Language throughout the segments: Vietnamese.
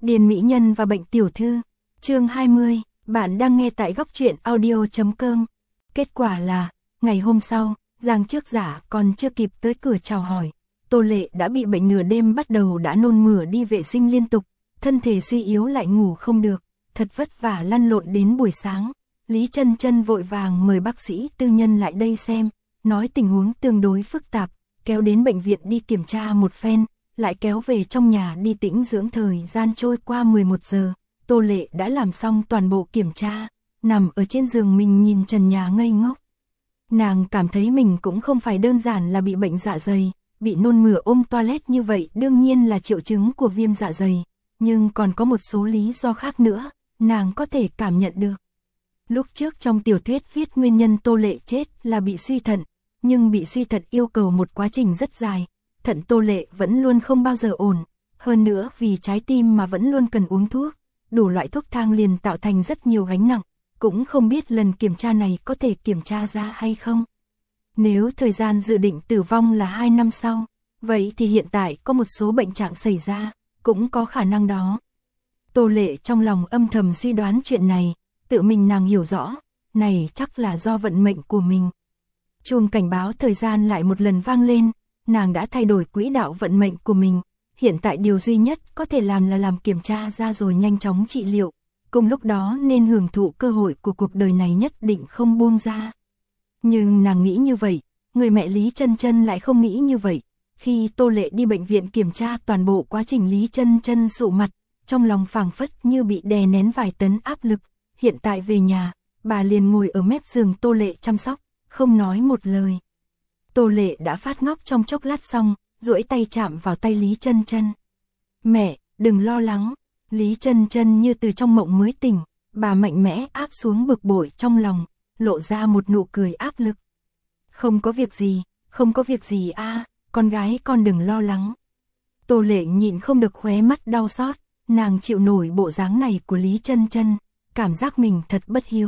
Điền mỹ nhân và bệnh tiểu thư. Chương 20, bạn đang nghe tại góc truyện audio.com. Kết quả là, ngày hôm sau, Giang Trước Giả còn chưa kịp tới cửa chào hỏi, Tô Lệ đã bị bệnh nửa đêm bắt đầu đã nôn mửa đi vệ sinh liên tục, thân thể suy yếu lại ngủ không được, thật vất vả lăn lộn đến buổi sáng. Lý Chân Chân vội vàng mời bác sĩ tư nhân lại đây xem, nói tình huống tương đối phức tạp, kéo đến bệnh viện đi kiểm tra một phen, lại kéo về trong nhà đi tĩnh dưỡng. Thời gian trôi qua 11 giờ, Tô Lệ đã làm xong toàn bộ kiểm tra, nằm ở trên giường mình nhìn trần nhà ngây ngốc. Nàng cảm thấy mình cũng không phải đơn giản là bị bệnh dạ dày, bị nôn mửa ôm toilet như vậy đương nhiên là triệu chứng của viêm dạ dày, nhưng còn có một số lý do khác nữa, nàng có thể cảm nhận được. Lúc trước trong tiểu thuyết viết nguyên nhân Tô Lệ chết là bị suy thận, nhưng bị suy thận yêu cầu một quá trình rất dài, thận Tô Lệ vẫn luôn không bao giờ ổn, hơn nữa vì trái tim mà vẫn luôn cần uống thuốc, đủ loại thuốc thang liền tạo thành rất nhiều gánh nặng, cũng không biết lần kiểm tra này có thể kiểm tra ra hay không. Nếu thời gian dự định tử vong là 2 năm sau, vậy thì hiện tại có một số bệnh trạng xảy ra, cũng có khả năng đó. Tô Lệ trong lòng âm thầm suy đoán chuyện này, tự mình nàng hiểu rõ, này chắc là do vận mệnh của mình. Chuông cảnh báo thời gian lại một lần vang lên, nàng đã thay đổi quỹ đạo vận mệnh của mình, hiện tại điều duy nhất có thể làm là làm kiểm tra ra rồi nhanh chóng trị liệu, cùng lúc đó nên hưởng thụ cơ hội của cuộc đời này nhất định không buông ra. Nhưng nàng nghĩ như vậy, người mẹ Lý Chân Chân lại không nghĩ như vậy. Khi Tô Lệ đi bệnh viện kiểm tra toàn bộ quá trình, Lý Chân Chân sụ mặt, trong lòng phảng phất như bị đè nén vài tấn áp lực. Hiện tại về nhà, bà liền ngồi ở mép giường Tô Lệ chăm sóc, không nói một lời. Tô Lệ đã phát ngốc trong chốc lát xong, duỗi tay chạm vào tay Lý Chân Chân. "Mẹ, đừng lo lắng." Lý Chân Chân như từ trong mộng mới tỉnh, bà mạnh mẽ áp xuống bực bội trong lòng, lộ ra một nụ cười áp lực. "Không có việc gì, không có việc gì a, con gái con đừng lo lắng." Tô Lệ nhịn không được khóe mắt đau xót, nàng chịu nổi bộ dáng này của Lý Chân Chân, cảm giác mình thật bất hiếu.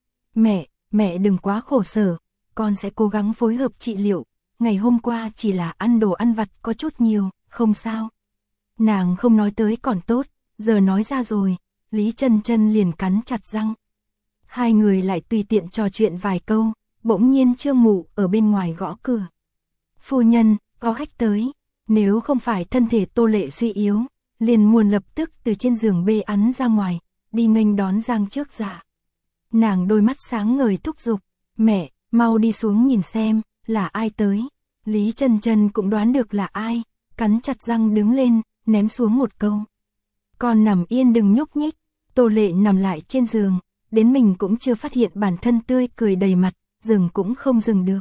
Mẹ đừng quá khổ sở, con sẽ cố gắng phối hợp trị liệu, ngày hôm qua chỉ là ăn đồ ăn vặt có chút nhiều, không sao." Nàng không nói tới còn tốt, giờ nói ra rồi, Lý Chân Chân liền cắn chặt răng. Hai người lại tùy tiện trò chuyện vài câu, bỗng nhiên Trương Mụ ở bên ngoài gõ cửa. "Phu nhân, có khách tới." Nếu không phải thân thể Tô Lệ suy yếu, liền muốn lập tức từ trên giường bê ẵn ra ngoài, đi nghênh đón Giang Trước Giả. Nàng đôi mắt sáng ngời thúc giục, "Mẹ, mau đi xuống nhìn xem, là ai tới." Lý Chân Chân cũng đoán được là ai, cắn chặt răng đứng lên, ném xuống một câu. "Con nằm yên đừng nhúc nhích." Tô Lệ nằm lại trên giường, đến mình cũng chưa phát hiện bản thân tươi cười đầy mặt, dừng cũng không dừng được.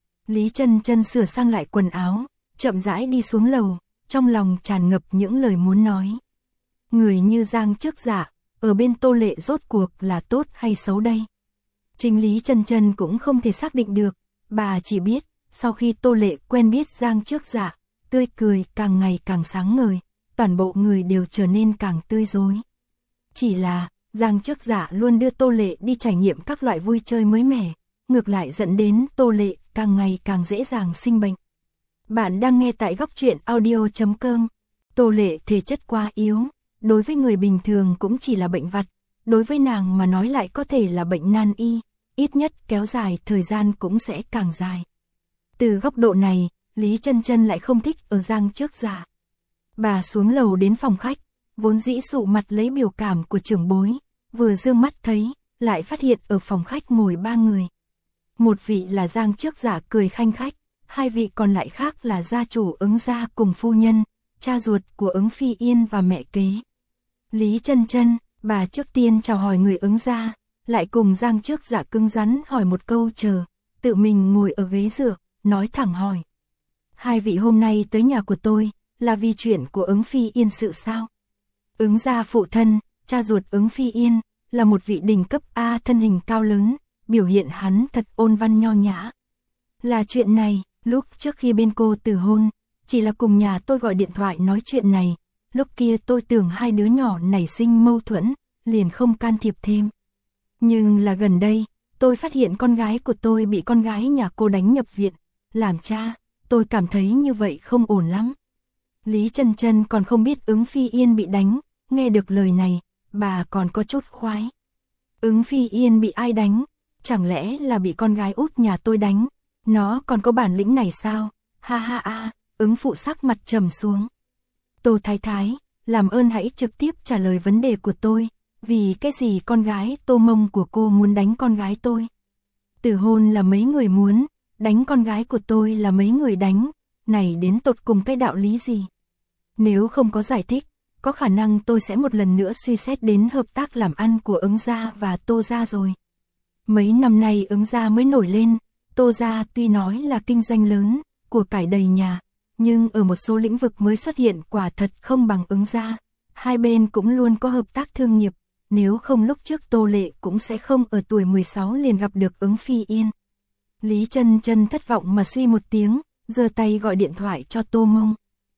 Lý Chân Chân sửa sang lại quần áo, chậm rãi đi xuống lầu, trong lòng tràn ngập những lời muốn nói. Người như Giang Trước Giả, ở bên Tô Lệ rốt cuộc là tốt hay xấu đây? Chính Lý Chân Chân cũng không thể xác định được, bà chỉ biết, sau khi Tô Lệ quen biết Giang Trước Giả, tươi cười càng ngày càng sáng ngời, toàn bộ người đều trở nên càng tươi rói. Chỉ là, Giang Trước Giả luôn đưa Tô Lệ đi trải nghiệm các loại vui chơi mới mẻ, ngược lại dẫn đến Tô Lệ càng ngày càng dễ dàng sinh bệnh. Bạn đang nghe tại góc truyện audio.com. Tô Lệ thể chất quá yếu, đối với người bình thường cũng chỉ là bệnh vặt, đối với nàng mà nói lại có thể là bệnh nan y, ít nhất kéo dài thời gian cũng sẽ càng dài. Từ góc độ này, Lý Chân Chân lại không thích ở Giang Trước Giả. Bà xuống lầu đến phòng khách, vốn dĩ sụ mặt lấy biểu cảm của trưởng bối, vừa dương mắt thấy, lại phát hiện ở phòng khách ngồi 3 người. Một vị là Giang Trước Giả cười khanh khách, hai vị còn lại khác là gia chủ Ứng gia cùng phu nhân, cha ruột của Ứng Phi Yên và mẹ kế. Lý Chân Chân, bà trước tiên chào hỏi người Ứng gia, lại cùng Giang Trước Giả cứng rắn hỏi một câu chờ, tự mình ngồi ở ghế dựa, nói thẳng hỏi. "Hai vị hôm nay tới nhà của tôi, là vì chuyện của Ứng Phi Yên sự sao?" Ứng gia phụ thân, cha ruột Ứng Phi Yên, là một vị đỉnh cấp A, thân hình cao lớn, biểu hiện hắn thật ôn văn nho nhã. "Là chuyện này, lúc trước khi bên cô từ hôn, chỉ là cùng nhà tôi gọi điện thoại nói chuyện này, lúc kia tôi tưởng hai đứa nhỏ nảy sinh mâu thuẫn, liền không can thiệp thêm. Nhưng là gần đây, tôi phát hiện con gái của tôi bị con gái nhà cô đánh nhập viện, làm cha, tôi cảm thấy như vậy không ổn lắm." Lý Chân Chân còn không biết Ứng Phi Yên bị đánh, nghe được lời này, bà còn có chút khoái. Ứng Phi Yên bị ai đánh? Chẳng lẽ là bị con gái út nhà tôi đánh? Nó còn có bản lĩnh này sao? Ha ha ha, Ứng phụ sắc mặt trầm xuống. Tô Thái Thái, làm ơn hãy trực tiếp trả lời vấn đề của tôi. Vì cái gì con gái Tô Mông của cô muốn đánh con gái tôi? Từ hôn là mấy người muốn, đánh con gái của tôi là mấy người đánh. Này đến tột cùng cái đạo lý gì? Nếu không có giải thích, có khả năng tôi sẽ một lần nữa suy xét đến hợp tác làm ăn của Ứng gia và Tô gia rồi. Mấy năm nay Ứng gia mới nổi lên, Tô gia tuy nói là kinh doanh lớn, của cải đầy nhà, nhưng ở một số lĩnh vực mới xuất hiện quả thật không bằng Ứng gia. Hai bên cũng luôn có hợp tác thương nghiệp, nếu không lúc trước Tô Lệ cũng sẽ không ở tuổi 16 liền gặp được Ứng Phi Yên. Lý Chân Chân thất vọng mà suy một tiếng, giơ tay gọi điện thoại cho Tô Mông.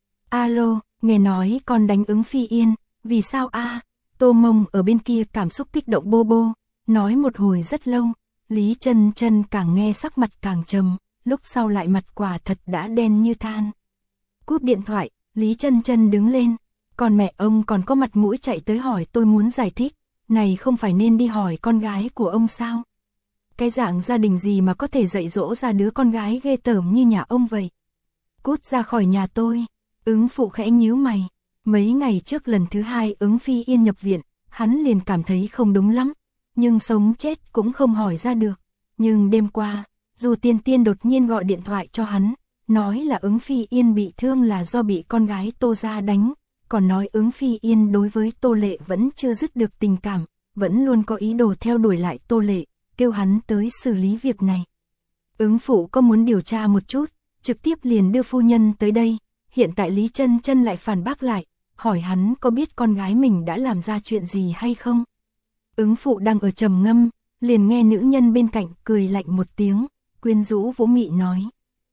Alo, nghe nói con đánh Ứng Phi Yên, vì sao a? Tô Mông ở bên kia cảm xúc kích động bô bô, nói một hồi rất lâu, Lý Chân Chân càng nghe sắc mặt càng trầm, lúc sau lại mặt quả thật đã đen như than. Cúp điện thoại, Lý Chân Chân đứng lên, còn mẹ ông còn có mặt mũi chạy tới hỏi tôi muốn giải thích, này không phải nên đi hỏi con gái của ông sao? Cái dạng gia đình gì mà có thể dạy dỗ ra đứa con gái ghê tởm như nhà ông vậy? Cút ra khỏi nhà tôi. Ứng phụ khẽ nhíu mày. Mấy ngày trước lần thứ hai Ứng Phi Yên nhập viện, hắn liền cảm thấy không đúng lắm, nhưng sống chết cũng không hỏi ra được. Nhưng đêm qua, dù Tiên Tiên đột nhiên gọi điện thoại cho hắn, nói là Ứng Phi Yên bị thương là do bị con gái Tô gia đánh, còn nói Ứng Phi Yên đối với Tô Lệ vẫn chưa dứt được tình cảm, vẫn luôn có ý đồ theo đuổi lại Tô Lệ, kêu hắn tới xử lý việc này. Ứng phụ có muốn điều tra một chút, trực tiếp liền đưa phu nhân tới đây. Hiện tại Lý Chân Chân lại phản bác lại, hỏi hắn có biết con gái mình đã làm ra chuyện gì hay không. Ứng phụ đang ở trầm ngâm, liền nghe nữ nhân bên cạnh cười lạnh một tiếng, quyến rũ vũ mị nói.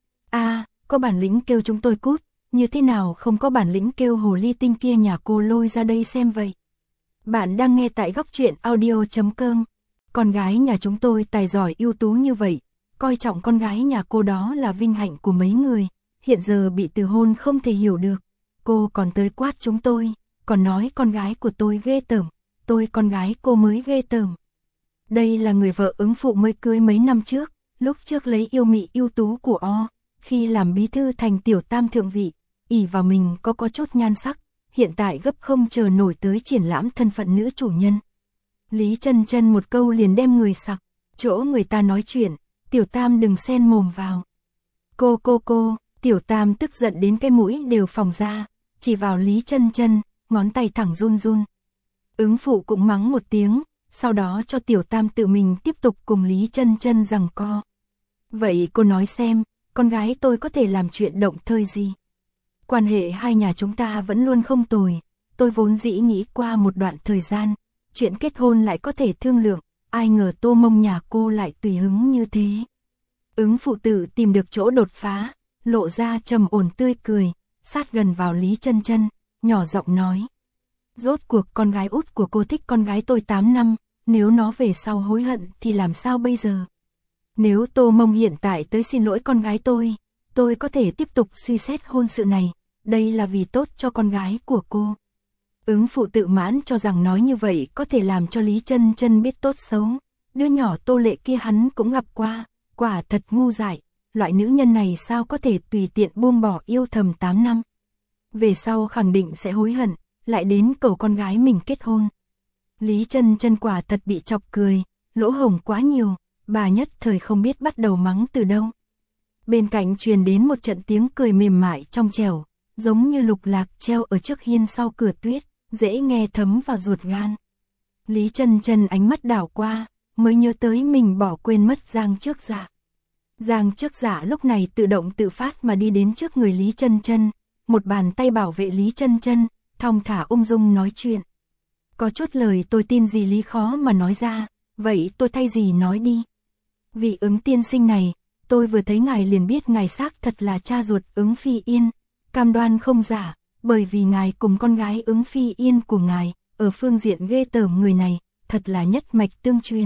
Có bản lĩnh kêu chúng tôi cút, như thế nào không có bản lĩnh kêu hồ ly tinh kia nhà cô lôi ra đây xem vậy. Bạn đang nghe tại góc truyện audio.com. Con gái nhà chúng tôi tài giỏi ưu tú như vậy, coi trọng con gái nhà cô đó là vinh hạnh của mấy người. Hiện giờ bị từ hôn không thể hiểu được, cô còn tới quát chúng tôi, còn nói con gái của tôi ghê tởm, tôi con gái cô mới ghê tởm. Đây là người vợ Ứng phụ mới cưới mấy năm trước, lúc trước lấy yêu mị ưu tú của khi làm bí thư thành tiểu tam thượng vị, ỷ vào mình có chút nhan sắc, hiện tại gấp không chờ nổi tới triển lãm thân phận nữ chủ nhân. Lý Chân Chân một câu liền đem người sặc, chỗ người ta nói chuyện, tiểu tam đừng xen mồm vào. Cô. Tiểu tam tức giận đến cái mũi đều phồng ra, chỉ vào Lý Chân Chân, ngón tay thẳng run run. Ứng phụ cũng mắng một tiếng, sau đó cho tiểu tam tự mình tiếp tục cùng Lý Chân Chân giằng co. Vậy cô nói xem, con gái tôi có thể làm chuyện động thơi gì? Quan hệ hai nhà chúng ta vẫn luôn không tồi, tôi vốn dĩ nghĩ qua một đoạn thời gian, chuyện kết hôn lại có thể thương lượng, ai ngờ Tô Mông nhà cô lại tùy hứng như thế. Ứng phụ tử tìm được chỗ đột phá, lộ ra trầm ổn tươi cười, sát gần vào Lý Chân Chân, nhỏ giọng nói. Rốt cuộc con gái út của cô thích con gái tôi 8 năm, nếu nó về sau hối hận thì làm sao bây giờ? Nếu Tô Mông hiện tại tới xin lỗi con gái tôi có thể tiếp tục suy xét hôn sự này, đây là vì tốt cho con gái của cô. Ứng phụ tự mãn cho rằng nói như vậy có thể làm cho Lý Chân Chân biết tốt xấu, đứa nhỏ Tô Lệ kia hắn cũng gặp qua, quả thật ngu dại. Loại nữ nhân này sao có thể tùy tiện buông bỏ yêu thầm 8 năm. Về sau khẳng định sẽ hối hận, lại đến cầu con gái mình kết hôn. Lý Chân Chân quả thật bị chọc cười, lỗ hổng quá nhiều, bà nhất thời không biết bắt đầu mắng từ đâu. Bên cạnh truyền đến một trận tiếng cười mềm mại trong trẻo, giống như lục lạc treo ở trước hiên sau cửa tuyết, dễ nghe thấm vào ruột gan. Lý Chân Chân ánh mắt đảo qua, mới nhớ tới mình bỏ quên mất Giang Trước Dạ. Giang Trước Dạ lúc này tự động tự phát mà đi đến trước người Lý Chân Chân, một bàn tay bảo vệ Lý Chân Chân, thong thả ung dung nói chuyện. Có chút lời tôi tin gì lý khó mà nói ra, vậy tôi thay gì nói đi. Vị Ứng tiên sinh này, tôi vừa thấy ngài liền biết ngài xác thật là cha ruột Ứng Phi Yên, cam đoan không giả, bởi vì ngài cùng con gái Ứng Phi Yên của ngài, ở phương diện ghê tởm người này, thật là nhất mạch tương truyền.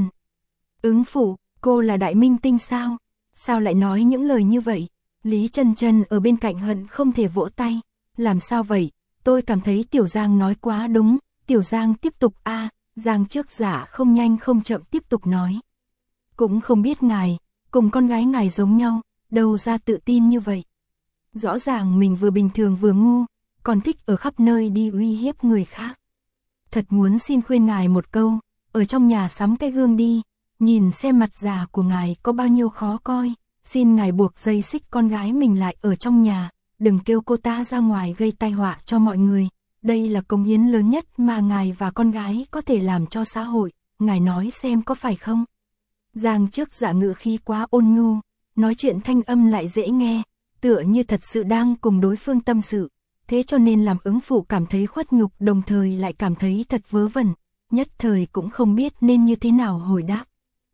Ứng phụ, cô là đại minh tinh sao? Sao lại nói những lời như vậy? Lý Chân Chân ở bên cạnh hận không thể vỗ tay. Làm sao vậy? Tôi cảm thấy Tiểu Giang nói quá đúng, Tiểu Giang tiếp tục Giang trước giả không nhanh không chậm tiếp tục nói. Cũng không biết ngài, cùng con gái ngài giống nhau, đâu ra tự tin như vậy. Rõ ràng mình vừa bình thường vừa ngu, còn thích ở khắp nơi đi uy hiếp người khác. Thật muốn xin khuyên ngài một câu, ở trong nhà sắm cái gương đi, nhìn xem mặt già của ngài có bao nhiêu khó coi, xin ngài buộc dây xích con gái mình lại ở trong nhà, đừng kêu cô ta ra ngoài gây tai họa cho mọi người. Đây là cống hiến lớn nhất mà ngài và con gái có thể làm cho xã hội, ngài nói xem có phải không? Giang trước giả ngữ khí quá ôn nhu, nói chuyện thanh âm lại dễ nghe, tựa như thật sự đang cùng đối phương tâm sự, thế cho nên làm ứng phụ cảm thấy khuất nhục, đồng thời lại cảm thấy thật vớ vẩn, nhất thời cũng không biết nên như thế nào hồi đáp.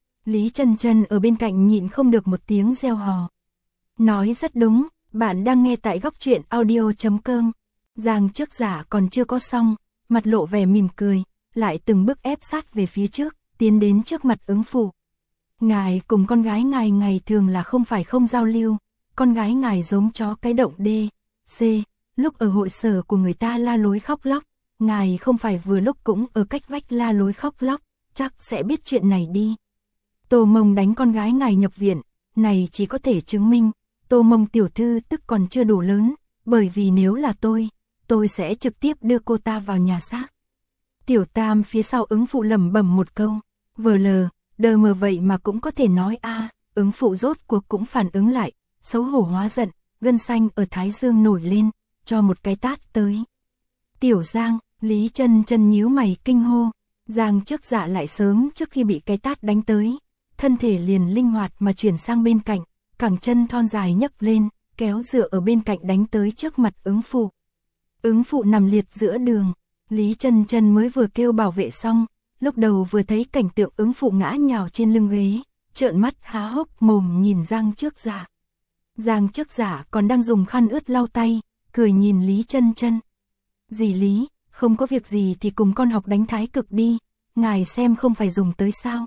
Lý Chân Chân ở bên cạnh nhịn không được một tiếng reo hò. Nói rất đúng, bạn đang nghe tại góc truyện audio.com. Giang trước giả còn chưa có xong, mặt lộ vẻ mỉm cười, lại từng bước ép sát về phía trước, tiến đến trước mặt ứng phụ. Ngài cùng con gái ngài ngày thường là không phải không giao lưu, con gái ngài giống chó cái động D, C, lúc ở hội sở của người ta la lối khóc lóc, ngài không phải vừa lúc cũng ở cách vách la lối khóc lóc, chắc sẽ biết chuyện này đi. Tô Mông đánh con gái ngài nhập viện, này chỉ có thể chứng minh, Tô Mông tiểu thư tức còn chưa đủ lớn, bởi vì nếu là tôi sẽ trực tiếp đưa cô ta vào nhà xác. Tiểu Tam phía sau ứng phụ lẩm bẩm một câu, vờ lờ, đờ mờ vậy mà cũng có thể nói ứng phụ rốt cuộc cũng phản ứng lại, xấu hổ hóa giận, gân xanh ở thái dương nổi lên, cho một cái tát tới. Tiểu Giang, Lý Chân Chân nhíu mày kinh hô, Giang trước dạ lại sớm trước khi bị cái tát đánh tới, thân thể liền linh hoạt mà chuyển sang bên cạnh, cẳng chân thon dài nhấc lên, kéo dựa ở bên cạnh đánh tới trước mặt ứng phụ. Ứng phụ nằm liệt giữa đường, Lý Chân Chân mới vừa kêu bảo vệ xong, lúc đầu vừa thấy cảnh tượng ứng phụ ngã nhào trên lưng ghế, trợn mắt há hốc mồm nhìn Giang trước giả. Giang trước giả còn đang dùng khăn ướt lau tay, cười nhìn Lý Chân Chân. Dì Lý, không có việc gì thì cùng con học đánh thái cực đi, ngài xem không phải dùng tới sao.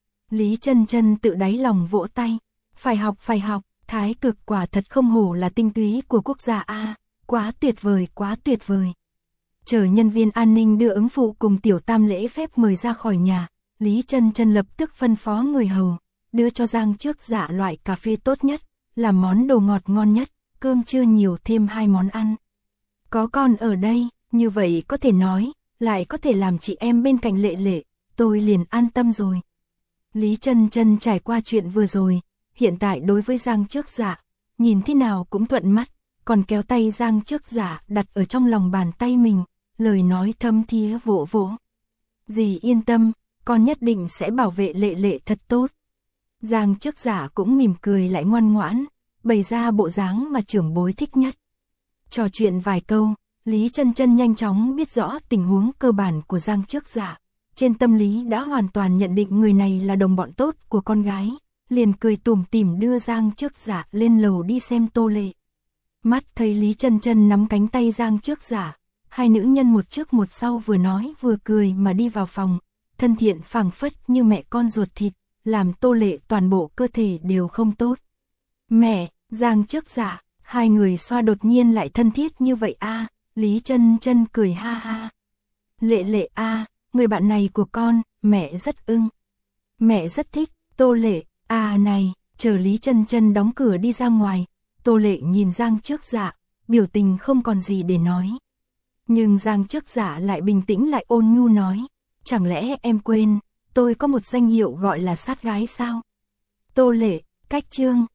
Lý Chân Chân tự đáy lòng vỗ tay, phải học, thái cực quả thật không hổ là tinh túy của quốc gia quá tuyệt vời. Chờ nhân viên an ninh đưa ứng phụ cùng Tiểu Tam lễ phép mời ra khỏi nhà, Lý Chân Chân lập tức phân phó người hầu, đưa cho Giang trước giả loại cà phê tốt nhất, làm món đồ ngọt ngon nhất, cơm trưa nhiều thêm 2 món ăn. Có con ở đây, như vậy có thể nói, lại có thể làm chị em bên cạnh Lệ Lệ, tôi liền an tâm rồi. Lý Chân Chân trải qua chuyện vừa rồi, hiện tại đối với Giang trước giả, nhìn thế nào cũng thuận mắt, còn kéo tay Giang trước giả đặt ở trong lòng bàn tay mình, lời nói thâm thía vỗ vỗ. Dì yên tâm, con nhất định sẽ bảo vệ Lệ Lệ thật tốt. Giang trước giả cũng mỉm cười lại ngoan ngoãn, bày ra bộ dáng mà trưởng bối thích nhất. Trò chuyện vài câu, Lý Chân Chân nhanh chóng biết rõ tình huống cơ bản của Giang trước giả. Trên tâm lý đã hoàn toàn nhận định người này là đồng bọn tốt của con gái, liền cười tủm tỉm đưa Giang trước giả lên lầu đi xem Tô Lệ. Mắt thấy Lý Chân Chân nắm cánh tay Giang trước giả, hai nữ nhân một trước một sau vừa nói vừa cười mà đi vào phòng, thân thiện phảng phất như mẹ con ruột thịt, làm Tô Lệ toàn bộ cơ thể đều không tốt. Mẹ, Giang trước giả, hai người xoa đột nhiên lại thân thiết như vậy Lý Chân Chân cười ha ha. Lệ Lệ người bạn này của con, mẹ rất ưng. Mẹ rất thích, Tô Lệ, này, chờ Lý Chân Chân đóng cửa đi ra ngoài, Tô Lệ nhìn Giang trước giả, biểu tình không còn gì để nói. Nhưng Giang trước giả lại bình tĩnh lại ôn nhu nói, chẳng lẽ em quên, tôi có một danh hiệu gọi là sát gái sao? Tô Lệ, cách chương.